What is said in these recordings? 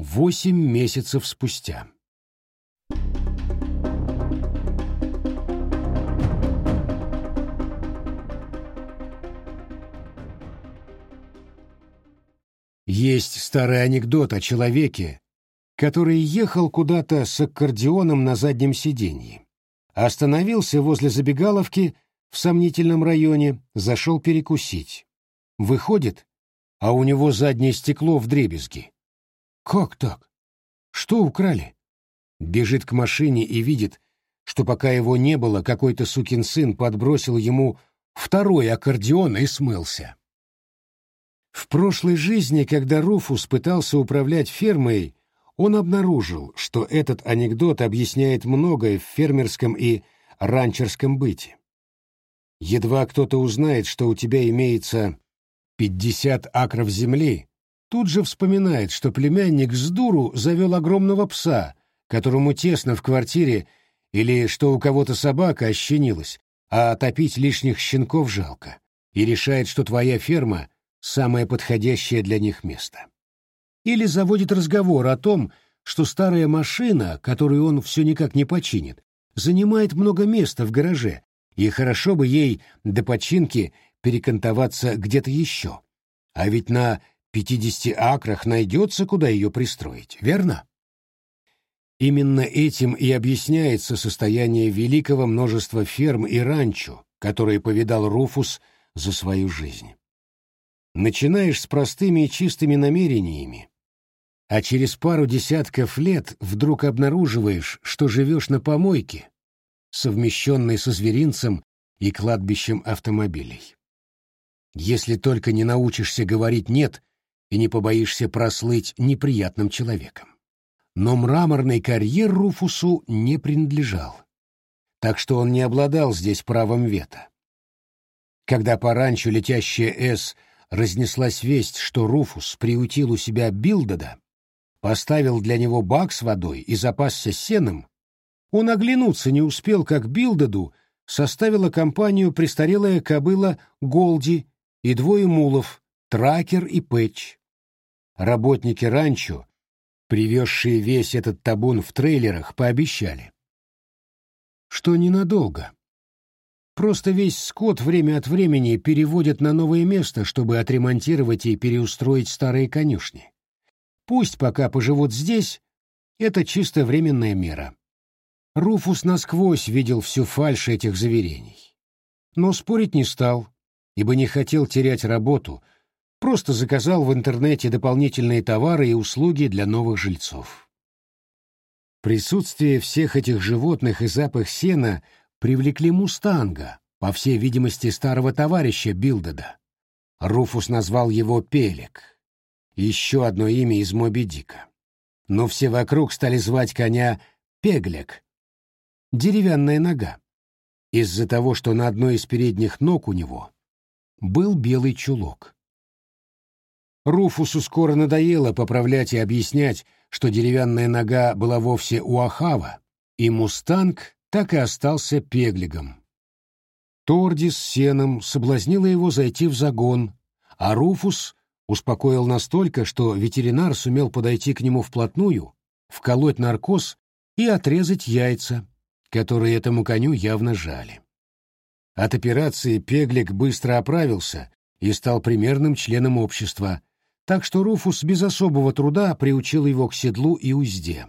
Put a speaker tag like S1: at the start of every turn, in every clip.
S1: 8 месяцев спустя. Есть старый анекдот о человеке, который ехал куда-то с аккордеоном на заднем сиденье. Остановился возле забегаловки в сомнительном районе, зашел перекусить. Выходит, а у него заднее стекло вдребезги. Как так? Что украли? Бежит к машине и видит, что пока его не было, какой-то сукин сын подбросил ему второй аккордеон и смылся. В прошлой жизни, когда Руфус пытался управлять фермой, он обнаружил, что этот анекдот объясняет многое в фермерском и ранчерском быте. Едва кто-то узнает, что у тебя имеется 50 акров земли, тут же вспоминает, что племянник с дуру завел огромного пса, которому тесно в квартире, или что у кого-то собака ощенилась, а топить лишних щенков жалко, и решает, что твоя ферма — самое подходящее для них место. Или заводит разговор о том, что старая машина, которую он все никак не починит, занимает много места в гараже, и хорошо бы ей до починки перекантоваться где-то еще. А ведь на 50 акрах найдется, куда ее пристроить, верно? Именно этим и объясняется состояние великого множества ферм и ранчо, которые повидал Руфус за свою жизнь. Начинаешь с простыми и чистыми намерениями, а через пару десятков лет вдруг обнаруживаешь, что живешь на помойке, совмещенной со зверинцем и кладбищем автомобилей. Если только не научишься говорить «нет» и не побоишься прослыть неприятным человеком. Но мраморный карьер Руфусу не принадлежал, так что он не обладал здесь правом вето. Когда по ранчо летящая «С» разнеслась весть, что Руфус приютил у себя Билдада, поставил для него бак с водой и запасся сеном, он оглянуться не успел, как Билдаду составила компанию престарелая кобыла Голди и двое мулов, Тракер и Пэтч. Работники ранчо, привезшие весь этот табун в трейлерах, пообещали, что ненадолго. Просто весь скот время от времени переводят на новое место, чтобы отремонтировать и переустроить старые конюшни. Пусть пока поживут здесь, это чисто временная мера. Руфус насквозь видел всю фальшь этих заверений. Но спорить не стал, ибо не хотел терять работу, просто заказал в интернете дополнительные товары и услуги для новых жильцов. Присутствие всех этих животных и запах сена привлекли мустанга, по всей видимости, старого товарища Билдада. Руфус назвал его Пелек, еще одно имя из Моби Дика. Но все вокруг стали звать коня Пеглек, деревянная нога, из-за того, что на одной из передних ног у него был белый чулок. Руфусу скоро надоело поправлять и объяснять, что деревянная нога была вовсе у Ахава, и мустанг так и остался Пеглегом. Торди с сеном соблазнила его зайти в загон, а Руфус успокоил настолько, что ветеринар сумел подойти к нему вплотную, вколоть наркоз и отрезать яйца, которые этому коню явно жали. От операции Пеглек быстро оправился и стал примерным членом общества, так что Руфус без особого труда приучил его к седлу и узде.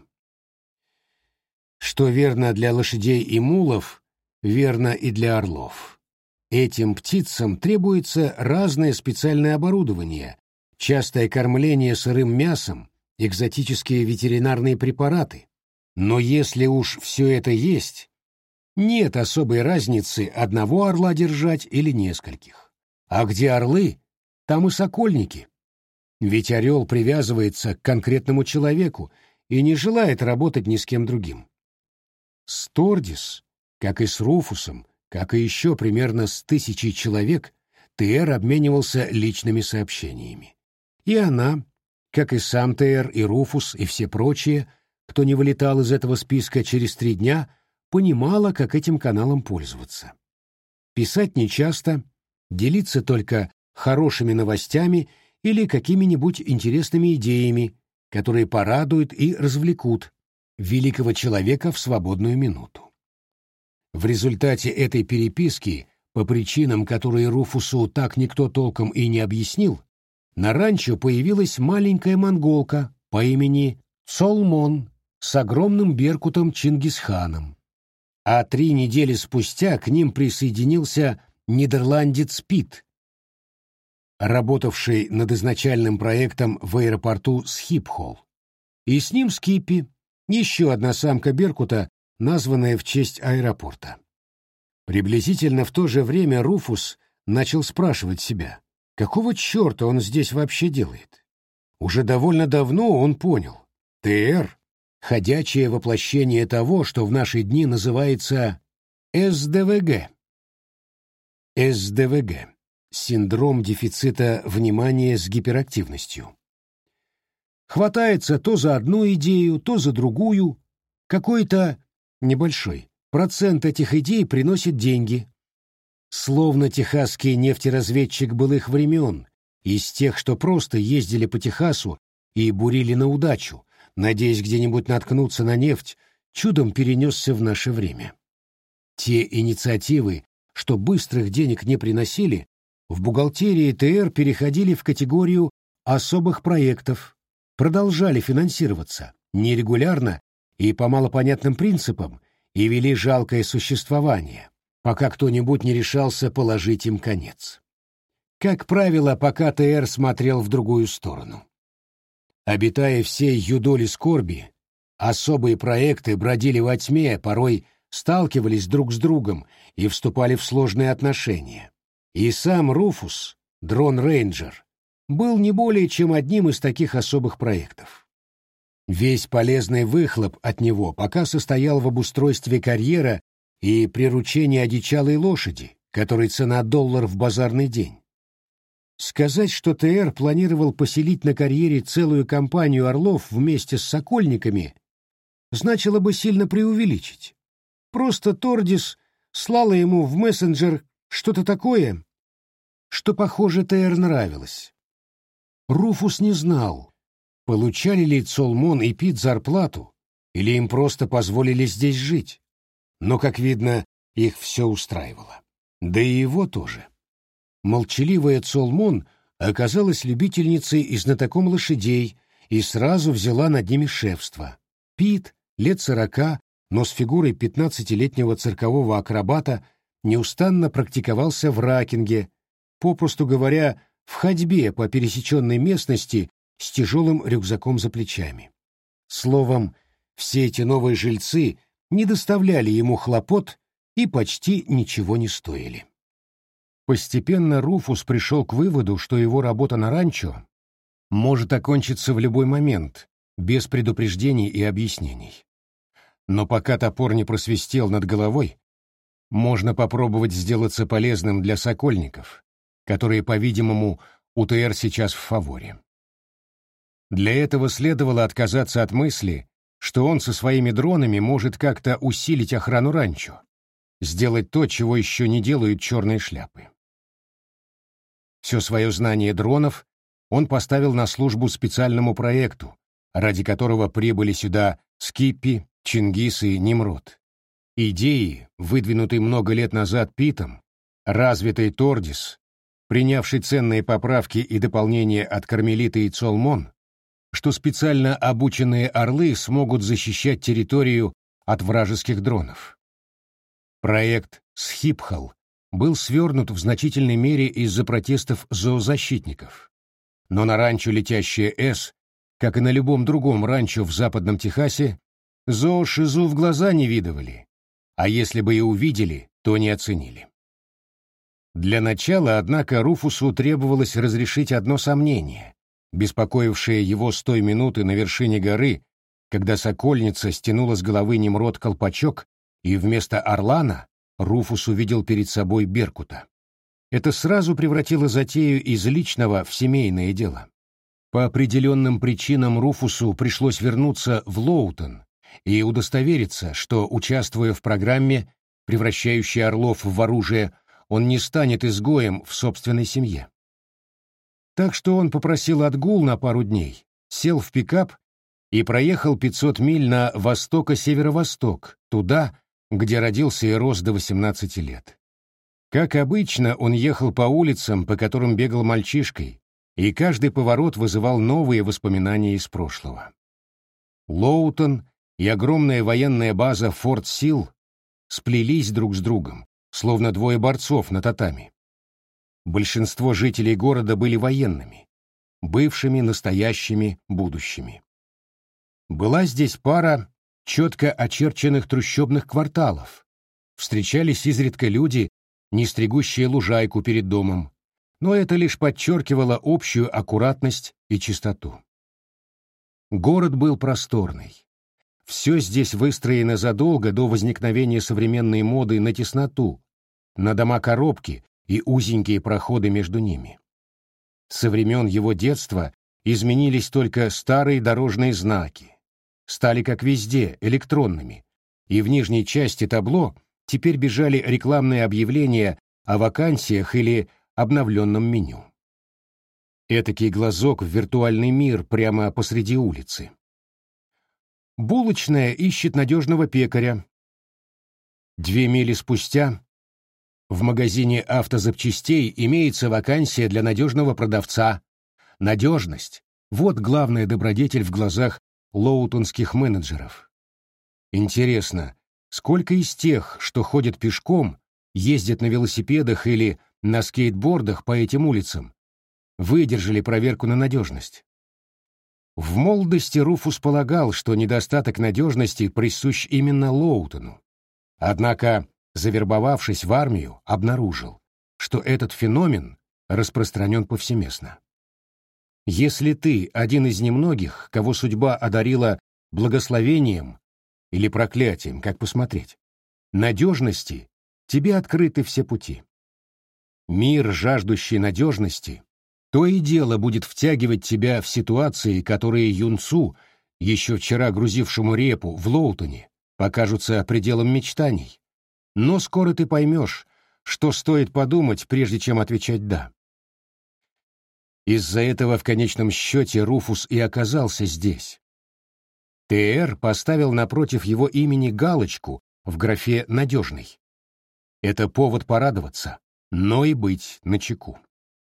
S1: Что верно для лошадей и мулов, верно и для орлов. Этим птицам требуется разное специальное оборудование, частое кормление сырым мясом, экзотические ветеринарные препараты. Но если уж все это есть, нет особой разницы одного орла держать или нескольких. А где орлы, там и сокольники. Ведь орел привязывается к конкретному человеку и не желает работать ни с кем другим. С Тордис, как и с Руфусом, как и еще примерно с 1000 человек, Тээр обменивался личными сообщениями. И она, как и сам Тээр, и Руфус, и все прочие, кто не вылетал из этого списка через 3 дня, понимала, как этим каналом пользоваться. Писать нечасто, делиться только хорошими новостями или какими-нибудь интересными идеями, которые порадуют и развлекут великого человека в свободную минуту. В результате этой переписки, по причинам, которые Руфусу так никто толком и не объяснил, на ранчо появилась маленькая монголка по имени Цолмон с огромным беркутом Чингисханом. А 3 недели спустя к ним присоединился нидерландец Пит, работавший над изначальным проектом в аэропорту Схипхол. И с ним Скиппи, еще одна самка беркута, названная в честь аэропорта. Приблизительно в то же время Руфус начал спрашивать себя, какого черта он здесь вообще делает. Уже довольно давно он понял, ТР — ходячее воплощение того, что в наши дни называется СДВГ. СДВГ — синдром дефицита внимания с гиперактивностью. Хватается то за одну идею, то за другую. Какой-то небольшой процент этих идей приносит деньги. Словно техасский нефтеразведчик былых времен, из тех, что просто ездили по Техасу и бурили на удачу, надеясь где-нибудь наткнуться на нефть, чудом перенесся в наше время. Те инициативы, что быстрых денег не приносили, в бухгалтерии ТР переходили в категорию особых проектов, продолжали финансироваться нерегулярно и по малопонятным принципам и вели жалкое существование, пока кто-нибудь не решался положить им конец. Как правило, пока ТР смотрел в другую сторону. Обитая всей юдоли скорби, особые проекты бродили во тьме, порой сталкивались друг с другом и вступали в сложные отношения. И сам Руфус, дрон-рейнджер, был не более чем одним из таких особых проектов. Весь полезный выхлоп от него пока состоял в обустройстве карьера и приручении одичалой лошади, которой цена $1 в базарный день. Сказать, что ТР планировал поселить на карьере целую компанию орлов вместе с сокольниками, значило бы сильно преувеличить. Просто Тордис слала ему в мессенджер что-то такое, что, похоже, ТР нравилось. Руфус не знал, получали ли Цолмон и Пит зарплату, или им просто позволили здесь жить. Но, как видно, их все устраивало. Да и его тоже. Молчаливая Цолмон оказалась любительницей и знатоком лошадей и сразу взяла над ними шефство. Пит, лет 40, но с фигурой 15-летнего циркового акробата, неустанно практиковался в ракинге, попросту говоря, в ходьбе по пересеченной местности с тяжелым рюкзаком за плечами. Словом, все эти новые жильцы не доставляли ему хлопот и почти ничего не стоили. Постепенно Руфус пришел к выводу, что его работа на ранчо может окончиться в любой момент, без предупреждений и объяснений. Но пока топор не просвистел над головой, можно попробовать сделаться полезным для сокольников, которые, по-видимому, у ТР сейчас в фаворе. Для этого следовало отказаться от мысли, что он со своими дронами может как-то усилить охрану ранчо, сделать то, чего еще не делают черные шляпы. Все свое знание дронов он поставил на службу специальному проекту, ради которого прибыли сюда Скиппи, Чингис и Нимрод. Идеи, выдвинутые много лет назад Питом, развитый Тордис, принявший ценные поправки и дополнения от Кармелита и Цолмон, что специально обученные орлы смогут защищать территорию от вражеских дронов. Проект «Схипхол» был свернут в значительной мере из-за протестов зоозащитников. Но на ранчо «Летящая С», как и на любом другом ранчо в Западном Техасе, зоошизу в глаза не видывали, а если бы и увидели, то не оценили. Для начала, однако, Руфусу требовалось разрешить одно сомнение, беспокоившее его с той минуты на вершине горы, когда сокольница стянула с головы Нимрод колпачок, и вместо орлана Руфус увидел перед собой беркута. Это сразу превратило затею из личного в семейное дело. По определенным причинам Руфусу пришлось вернуться в Лоутон и удостовериться, что, участвуя в программе, превращающей орлов в оружие, он не станет изгоем в собственной семье. Так что он попросил отгул на пару дней, сел в пикап и проехал 500 миль на востоко-северо-восток, туда, где родился и рос до 18 лет. Как обычно, он ехал по улицам, по которым бегал мальчишкой, и каждый поворот вызывал новые воспоминания из прошлого. Лоутон и огромная военная база Форт Сил сплелись друг с другом, словно двое борцов на татами. Большинство жителей города были военными, бывшими, настоящими, будущими. Была здесь пара четко очерченных трущобных кварталов. Встречались изредка люди, не стригущие лужайку перед домом, но это лишь подчеркивало общую аккуратность и чистоту. Город был просторный. Все здесь выстроено задолго до возникновения современной моды на тесноту, на дома-коробки и узенькие проходы между ними. Со времен его детства изменились только старые дорожные знаки, стали, как везде, электронными, и в нижней части табло теперь бежали рекламные объявления о вакансиях или обновленном меню. Этакий глазок в виртуальный мир прямо посреди улицы. Булочная ищет надежного пекаря. 2 мили спустя в магазине автозапчастей имеется вакансия для надежного продавца. Надежность — вот главная добродетель в глазах лоутонских менеджеров. Интересно, сколько из тех, что ходят пешком, ездят на велосипедах или на скейтбордах по этим улицам, выдержали проверку на надежность? В молодости Руфус полагал, что недостаток надежности присущ именно Лоутону. Однако, завербовавшись в армию, обнаружил, что этот феномен распространен повсеместно. Если ты один из немногих, кого судьба одарила благословением или проклятием, как посмотреть, надежности, тебе открыты все пути. Мир, жаждущий надежности, то и дело будет втягивать тебя в ситуации, которые юнцу, еще вчера грузившему репу в Лоутоне, покажутся пределом мечтаний. Но скоро ты поймешь, что стоит подумать, прежде чем отвечать «да». Из-за этого в конечном счете Руфус и оказался здесь. ТР поставил напротив его имени галочку в графе «надежный». Это повод порадоваться, но и быть начеку.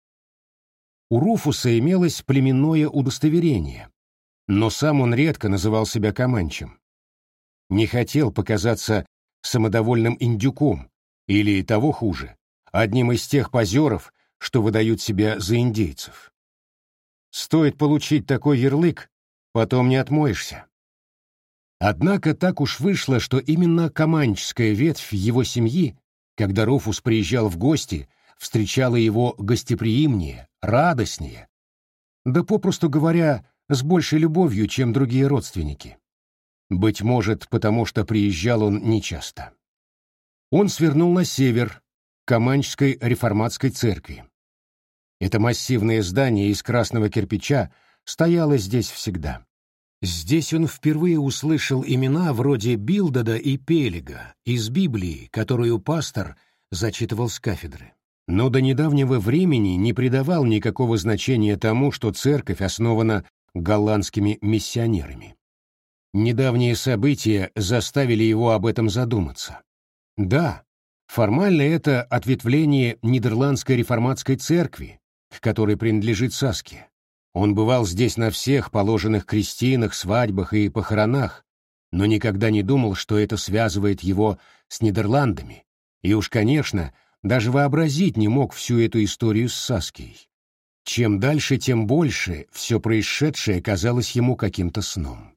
S1: У Руфуса имелось племенное удостоверение, но сам он редко называл себя команчем. Не хотел показаться самодовольным индюком или, того хуже, одним из тех позеров, что выдают себя за индейцев. Стоит получить такой ярлык, потом не отмоешься. Однако так уж вышло, что именно команческая ветвь его семьи, когда Руфус приезжал в гости, встречала его гостеприимнее, радостнее, да, попросту говоря, с большей любовью, чем другие родственники. Быть может, потому что приезжал он нечасто. Он свернул на север, к Каманчской реформатской церкви. Это массивное здание из красного кирпича стояло здесь всегда. Здесь он впервые услышал имена вроде Билдада и Пелега из Библии, которую пастор зачитывал с кафедры. Но до недавнего времени не придавал никакого значения тому, что церковь основана голландскими миссионерами. Недавние события заставили его об этом задуматься. Да, формально это ответвление Нидерландской реформатской церкви, к которой принадлежит Саския. Он бывал здесь на всех положенных крестинах, свадьбах и похоронах, но никогда не думал, что это связывает его с Нидерландами. И уж, конечно, даже вообразить не мог всю эту историю с Саскией. Чем дальше, тем больше все происшедшее казалось ему каким-то сном.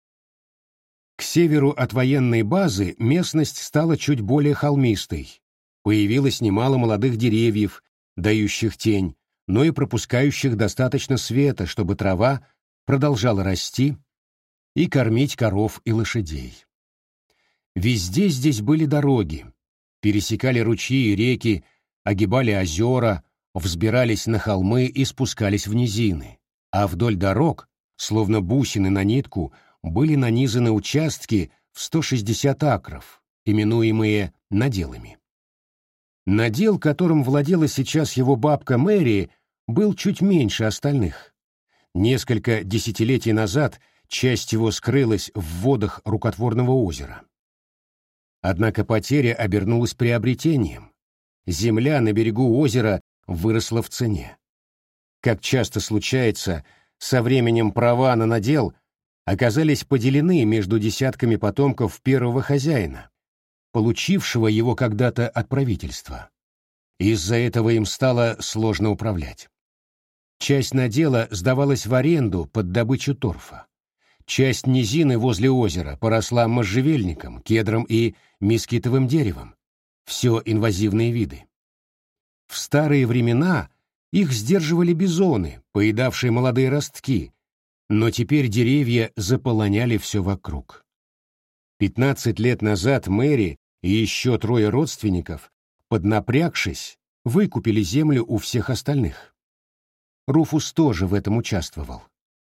S1: К северу от военной базы местность стала чуть более холмистой. Появилось немало молодых деревьев, дающих тень, но и пропускающих достаточно света, чтобы трава продолжала расти и кормить коров и лошадей. Везде здесь были дороги, пересекали ручьи и реки, огибали озера, взбирались на холмы и спускались в низины, а вдоль дорог, словно бусины на нитку, были нанизаны участки в 160 акров, именуемые наделами. Надел, которым владела сейчас его бабка Мэри, был чуть меньше остальных. Несколько десятилетий назад часть его скрылась в водах рукотворного озера. Однако потеря обернулась приобретением. Земля на берегу озера выросла в цене. Как часто случается, со временем права на надел оказались поделены между десятками потомков первого хозяина, получившего его когда-то от правительства. Из-за этого им стало сложно управлять. Часть надела сдавалась в аренду под добычу торфа. Часть низины возле озера поросла можжевельником, кедром и мескитовым деревом. Все инвазивные виды. В старые времена их сдерживали бизоны, поедавшие молодые ростки, но теперь деревья заполоняли все вокруг. 15 лет назад Мэри и еще 3 родственников, поднапрягшись, выкупили землю у всех остальных. Руфус тоже в этом участвовал.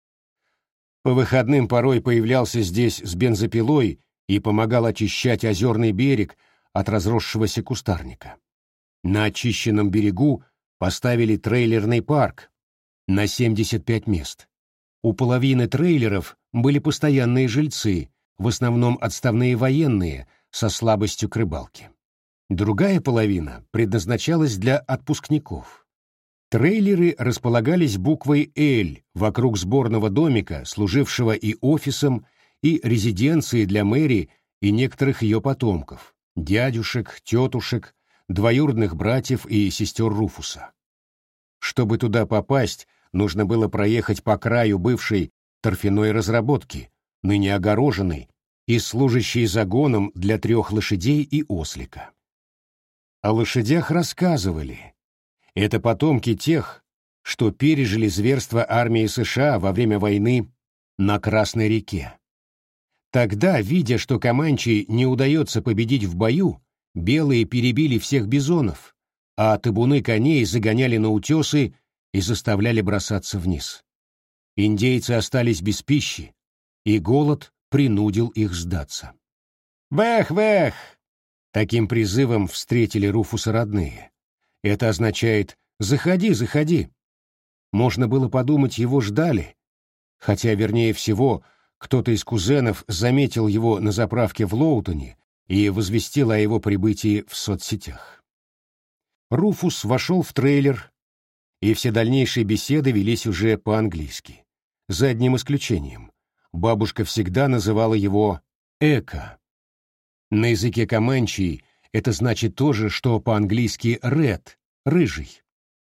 S1: По выходным порой появлялся здесь с бензопилой и помогал очищать озерный берег от разросшегося кустарника. На очищенном берегу поставили трейлерный парк на 75 мест. У половины трейлеров были постоянные жильцы, в основном отставные военные, со слабостью к рыбалке. Другая половина предназначалась для отпускников. Трейлеры располагались буквой «Л» вокруг сборного домика, служившего и офисом, и резиденцией для Мэри и некоторых ее потомков, дядюшек, тетушек, двоюродных братьев и сестер Руфуса. Чтобы туда попасть, нужно было проехать по краю бывшей торфяной разработки, ныне огороженной, и служащей загоном для 3 лошадей и ослика. О лошадях рассказывали. Это потомки тех, что пережили зверство армии США во время войны на Красной реке. Тогда, видя, что команчей не удается победить в бою, белые перебили всех бизонов, а табуны коней загоняли на утесы и заставляли бросаться вниз. Индейцы остались без пищи, и голод принудил их сдаться. «Вэх, вэх!» Таким призывом встретили Руфуса родные. Это означает «заходи, заходи». Можно было подумать, его ждали, хотя, вернее всего, кто-то из кузенов заметил его на заправке в Лоутоне и возвестил о его прибытии в соцсетях. Руфус вошел в трейлер, и все дальнейшие беседы велись уже по-английски. За одним исключением. Бабушка всегда называла его «Эко». На языке команчей это значит то же, что по-английски «ред» — «рыжий».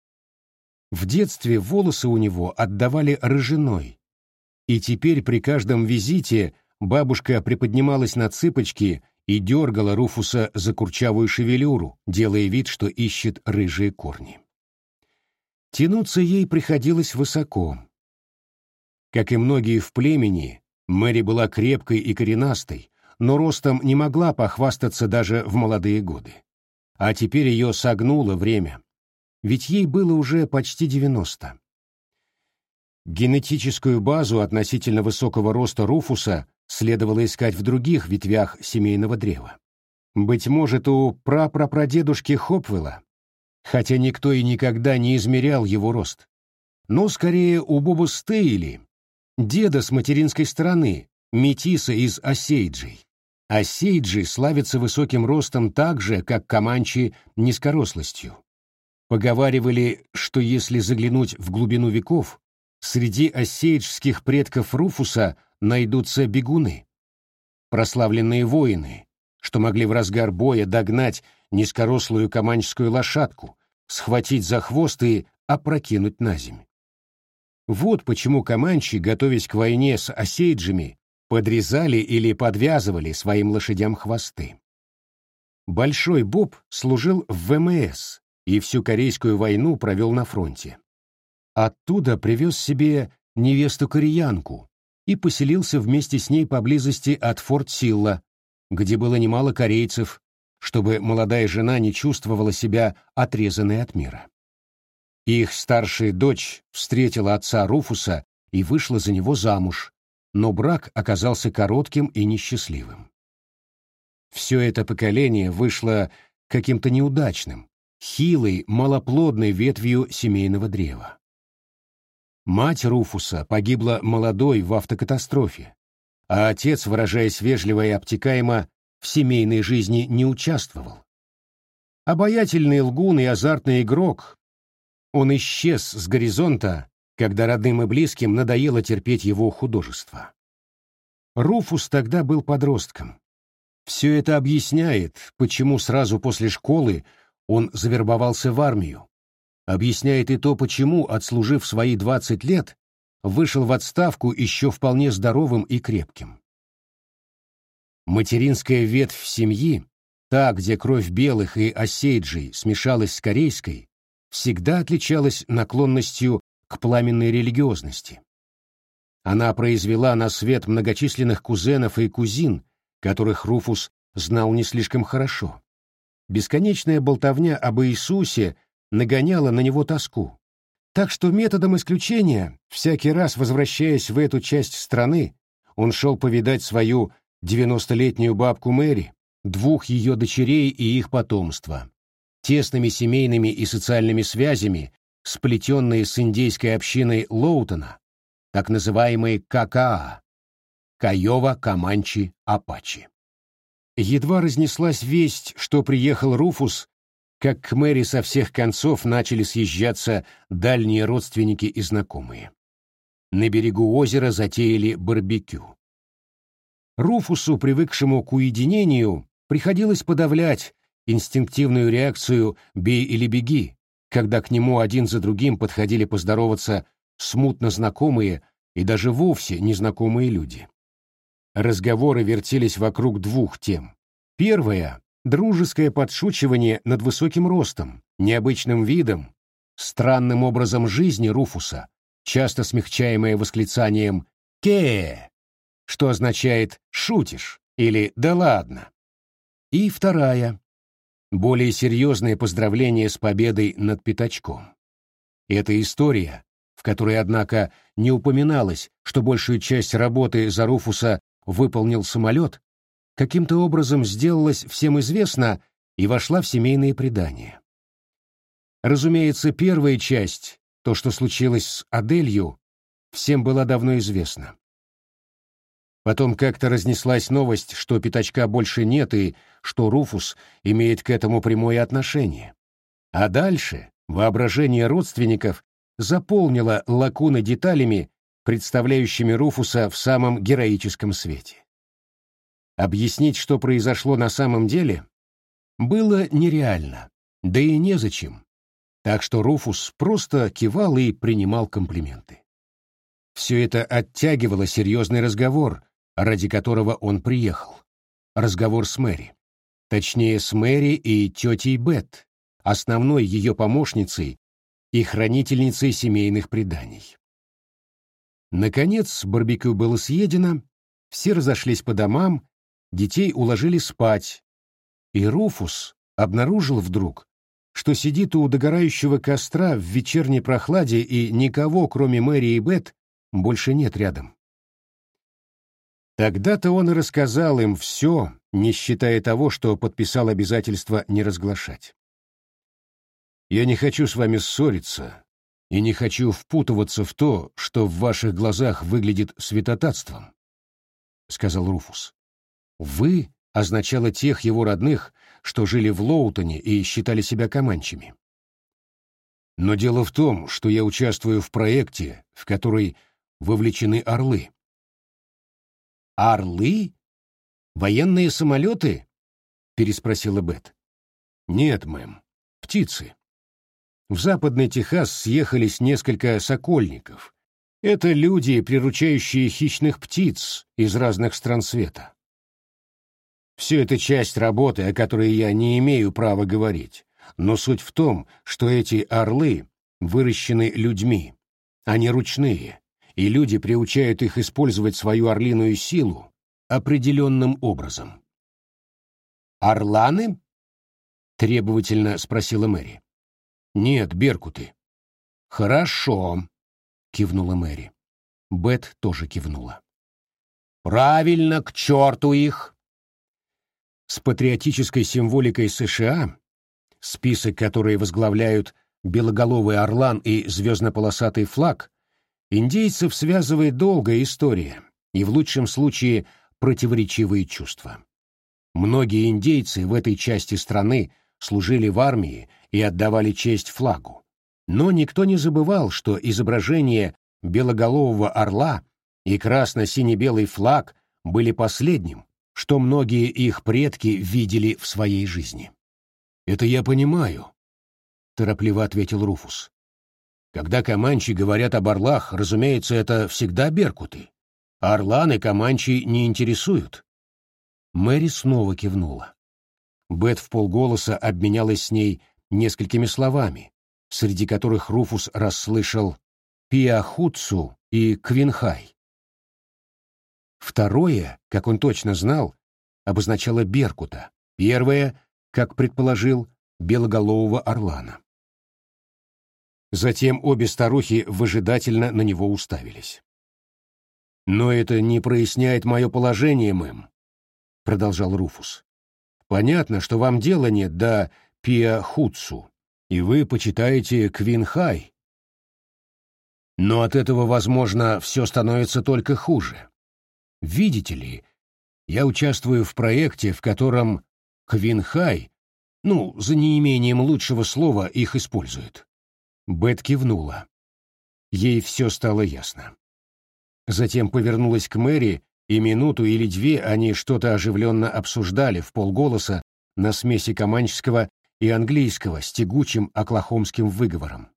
S1: В детстве волосы у него отдавали рыжиной, и теперь при каждом визите бабушка приподнималась на цыпочки и дергала Руфуса за курчавую шевелюру, делая вид, что ищет рыжие корни. Тянуться ей приходилось высоко. Как и многие в племени, Мэри была крепкой и коренастой, но ростом не могла похвастаться даже в молодые годы. А теперь ее согнуло время, ведь ей было уже почти 90. Генетическую базу относительно высокого роста Руфуса следовало искать в других ветвях семейного древа. Быть может, у прапрапрадедушки Хопвелла, хотя никто и никогда не измерял его рост, но скорее у Боба Стейли, деда с материнской стороны, метиса из осейджей. Осейджи славятся высоким ростом так же, как команчи низкорослостью. Поговаривали, что если заглянуть в глубину веков, среди осейджских предков Руфуса найдутся бегуны, прославленные воины, что могли в разгар боя догнать низкорослую команческую лошадку, схватить за хвост и опрокинуть на землю. Вот почему команчи, готовясь к войне с осейджами, подрезали или подвязывали своим лошадям хвосты. Большой Боб служил в ВМС и всю Корейскую войну провел на фронте. Оттуда привез себе невесту-кореянку и поселился вместе с ней поблизости от Форт Силла, где было немало корейцев, чтобы молодая жена не чувствовала себя отрезанной от мира. Их старшая дочь встретила отца Руфуса и вышла за него замуж, но брак оказался коротким и несчастливым. Все это поколение вышло каким-то неудачным, хилой, малоплодной ветвью семейного древа. Мать Руфуса погибла молодой в автокатастрофе, а отец, выражаясь вежливо и обтекаемо, в семейной жизни не участвовал. Обаятельный лгун и азартный игрок, он исчез с горизонта, когда родным и близким надоело терпеть его художество. Руфус тогда был подростком. Все это объясняет, почему сразу после школы он завербовался в армию. Объясняет и то, почему, отслужив свои 20 лет, вышел в отставку еще вполне здоровым и крепким. Материнская ветвь семьи, та, где кровь белых и осейджей смешалась с корейской, всегда отличалась наклонностью к пламенной религиозности. Она произвела на свет многочисленных кузенов и кузин, которых Руфус знал не слишком хорошо. Бесконечная болтовня об Иисусе нагоняла на него тоску. Так что методом исключения, всякий раз возвращаясь в эту часть страны, он шел повидать свою 90-летнюю бабку Мэри, двух ее дочерей и их потомство, тесными семейными и социальными связями, сплетенные с индейской общиной Лоутона, так называемые ККА — Кайова-Команчи-Апачи. Едва разнеслась весть, что приехал Руфус, как к Мэри со всех концов начали съезжаться дальние родственники и знакомые. На берегу озера затеяли барбекю. Руфусу, привыкшему к уединению, приходилось подавлять инстинктивную реакцию «бей или беги», когда к нему один за другим подходили поздороваться смутно знакомые и даже вовсе незнакомые люди. Разговоры вертелись вокруг двух тем. Первая — дружеское подшучивание над высоким ростом, необычным видом, странным образом жизни Руфуса, часто смягчаемое восклицанием «ке», что означает «шутишь» или «да ладно». И вторая — более серьезное поздравление с победой над Пятачком. Эта история, в которой, однако, не упоминалось, что большую часть работы за Руфуса выполнил самолет, каким-то образом сделалась всем известна и вошла в семейные предания. Разумеется, первая часть, то, что случилось с Аделью, всем была давно известна. Потом как-то разнеслась новость, что Пятачка больше нет и что Руфус имеет к этому прямое отношение. А дальше воображение родственников заполнило лакуны деталями, представляющими Руфуса в самом героическом свете. Объяснить, что произошло на самом деле, было нереально, да и незачем, так что Руфус просто кивал и принимал комплименты. Все это оттягивало серьезный разговор, ради которого он приехал. Разговор с Мэри. Точнее, с Мэри и тетей Бет, основной ее помощницей и хранительницей семейных преданий. Наконец, барбекю было съедено, все разошлись по домам, детей уложили спать, и Руфус обнаружил вдруг, что сидит у догорающего костра в вечерней прохладе, и никого, кроме Мэри и Бет, больше нет рядом. Тогда-то он и рассказал им все, не считая того, что подписал обязательство не разглашать. «Я не хочу с вами ссориться и не хочу впутываться в то, что в ваших глазах выглядит святотатством», — сказал Руфус. «Вы» означало тех его родных, что жили в Лоутоне и считали себя команчами. Но дело в том, что я участвую в проекте, в который вовлечены орлы. «Орлы? Военные самолеты?» — переспросила Бет. «Нет, мэм, птицы. В Западный Техас съехались несколько сокольников. Это люди, приручающие хищных птиц из разных стран света. Все это часть работы, о которой я не имею права говорить, но суть в том, что эти орлы выращены людьми, они ручные, и люди приучают их использовать свою орлиную силу определенным образом». «Орланы?» — требовательно спросила Мэри. «Нет, беркуты». «Хорошо», — кивнула Мэри. Бет тоже кивнула. «Правильно, к черту их!» С патриотической символикой США, список, который возглавляют белоголовый орлан и звездно-полосатый флаг, Индейцев связывает долгая история и в лучшем случае противоречивые чувства. Многие индейцы в этой части страны служили в армии и отдавали честь флагу. Но никто не забывал, что изображение белоголового орла и красно-сине-белый флаг были последним, что многие их предки видели в своей жизни. «Это я понимаю», — торопливо ответил Руфус. «Когда команчи говорят об орлах, разумеется, это всегда беркуты. А орланы команчи не интересуют». Мэри снова кивнула. Бет вполголоса обменялась с ней несколькими словами, среди которых Руфус расслышал «пиахутсу» и «квинхай». Второе, как он точно знал, обозначало беркута, первое, как предположил, белоголового орлана. Затем обе старухи выжидательно на него уставились. «Но это не проясняет мое положение, мэм», — продолжал Руфус. «Понятно, что вам дела нет до пиахутсу, и вы почитаете квинхай. Но от этого, возможно, все становится только хуже. Видите ли, я участвую в проекте, в котором квинхай, за неимением лучшего слова, их используют». Бет кивнула. Ей все стало ясно. Затем повернулась к Мэри, и минуту или две они что-то оживленно обсуждали вполголоса на смеси команческого и английского с тягучим оклахомским выговором.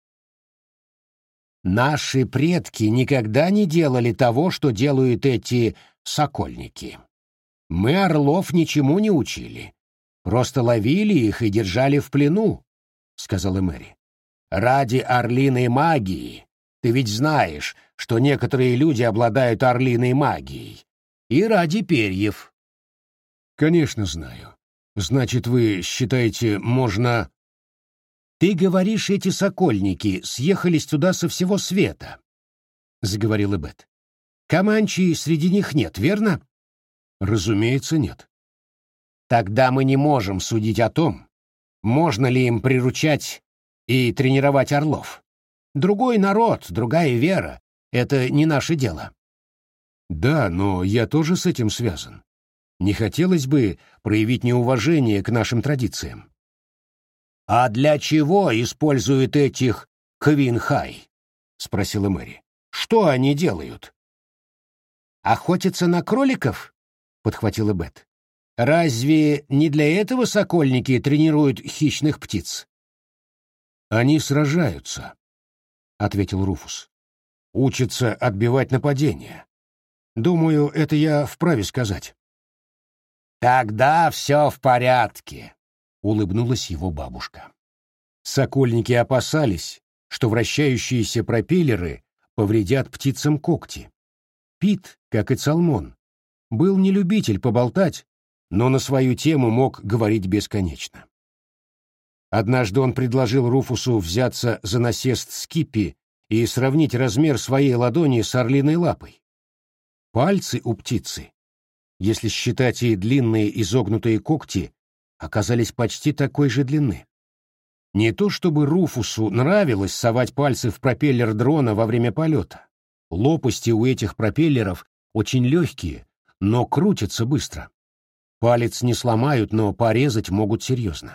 S1: «Наши предки никогда не делали того, что делают эти сокольники. Мы орлов ничему не учили. Просто ловили их и держали в плену», — сказала Мэри. «Ради орлиной магии. Ты ведь знаешь, что некоторые люди обладают орлиной магией. И ради перьев». «Конечно знаю. Значит, вы считаете, можно...» «Ты говоришь, эти сокольники съехались туда со всего света», — заговорила Бет. «Команчи среди них нет, верно?» «Разумеется, нет». «Тогда мы не можем судить о том, можно ли им приручать и тренировать орлов. Другой народ, другая вера — это не наше дело». «Да, но я тоже с этим связан. Не хотелось бы проявить неуважение к нашим традициям». «А для чего используют этих квинхай?» — спросила Мэри. «Что они делают?» «Охотятся на кроликов?» — подхватила Бет. «Разве не для этого сокольники тренируют хищных птиц?» «Они сражаются», — ответил Руфус. «Учатся отбивать нападения. Думаю, это я вправе сказать». «Тогда все в порядке», — улыбнулась его бабушка. Сокольники опасались, что вращающиеся пропеллеры повредят птицам когти. Пит, как и Цалмон, был не любитель поболтать, но на свою тему мог говорить бесконечно. Однажды он предложил Руфусу взяться за насест Скиппи и сравнить размер своей ладони с орлиной лапой. Пальцы у птицы, если считать и длинные изогнутые когти, оказались почти такой же длины. Не то чтобы Руфусу нравилось совать пальцы в пропеллер дрона во время полета. Лопасти у этих пропеллеров очень легкие, но крутятся быстро. Палец не сломают, но порезать могут серьезно.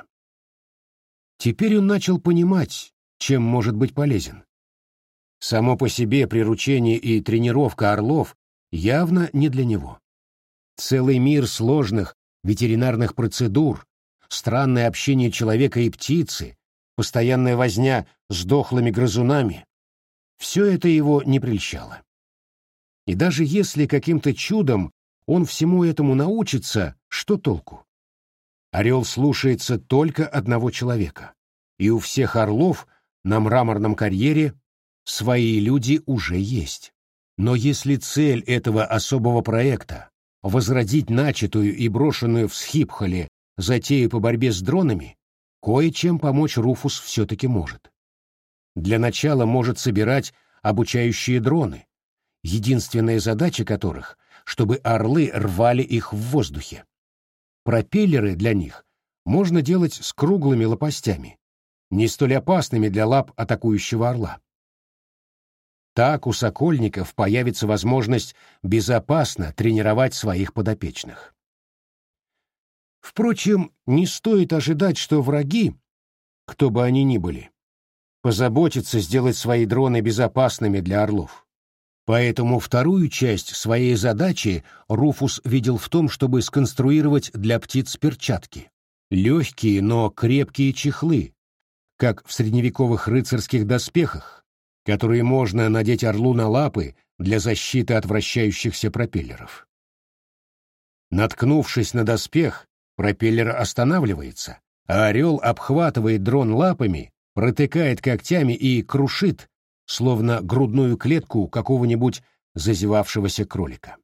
S1: Теперь он начал понимать, чем может быть полезен. Само по себе приручение и тренировка орлов явно не для него. Целый мир сложных ветеринарных процедур, странное общение человека и птицы, постоянная возня с дохлыми грызунами — все это его не прельщало. И даже если каким-то чудом он всему этому научится, что толку? Орел слушается только одного человека, и у всех орлов на мраморном карьере свои люди уже есть. Но если цель этого особого проекта — возродить начатую и брошенную в Схипхоле затею по борьбе с дронами, кое-чем помочь Руфус все-таки может. Для начала может собирать обучающие дроны, единственная задача которых — чтобы орлы рвали их в воздухе. Пропеллеры для них можно делать с круглыми лопастями, не столь опасными для лап атакующего орла. Так у сокольников появится возможность безопасно тренировать своих подопечных. Впрочем, не стоит ожидать, что враги, кто бы они ни были, позаботятся сделать свои дроны безопасными для орлов. Поэтому вторую часть своей задачи Руфус видел в том, чтобы сконструировать для птиц перчатки. Легкие, но крепкие чехлы, как в средневековых рыцарских доспехах, которые можно надеть орлу на лапы для защиты от вращающихся пропеллеров. Наткнувшись на доспех, пропеллер останавливается, а орел обхватывает дрон лапами, протыкает когтями и крушит, словно грудную клетку какого-нибудь зазевавшегося кролика.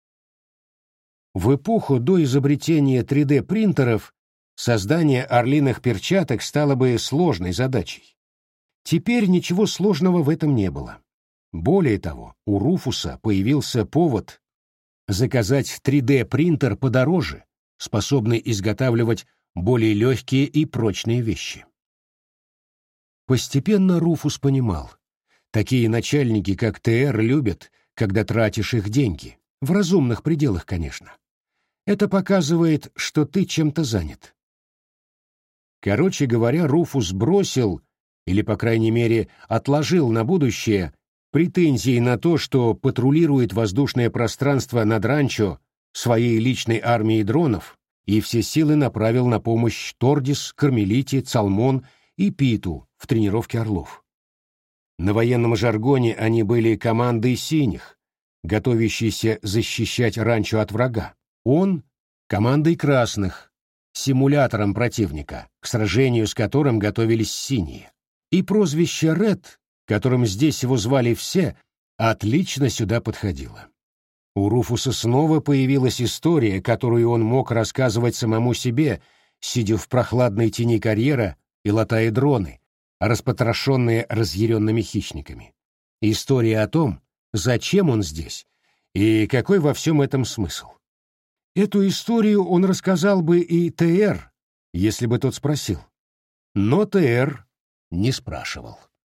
S1: В эпоху до изобретения 3D-принтеров создание орлиных перчаток стало бы сложной задачей. Теперь ничего сложного в этом не было. Более того, у Руфуса появился повод заказать 3D-принтер подороже, способный изготавливать более легкие и прочные вещи. Постепенно Руфус понимал, такие начальники, как ТР, любят, когда тратишь их деньги, в разумных пределах, конечно. Это показывает, что ты чем-то занят. Короче говоря, Руфус бросил, или, по крайней мере, отложил на будущее, претензии на то, что патрулирует воздушное пространство над ранчо своей личной армией дронов, и все силы направил на помощь Тордис, Кармелите, Цалмон и Питу в тренировке орлов. На военном жаргоне они были командой синих, готовящейся защищать ранчо от врага. Он — командой красных, симулятором противника, к сражению с которым готовились синие. И прозвище «Ред», которым здесь его звали все, отлично сюда подходило. У Руфуса снова появилась история, которую он мог рассказывать самому себе, сидя в прохладной тени карьера и латая дроны, распотрошенные разъяренными хищниками. История о том, зачем он здесь и какой во всем этом смысл. Эту историю он рассказал бы и ТР, если бы тот спросил. Но ТР не спрашивал.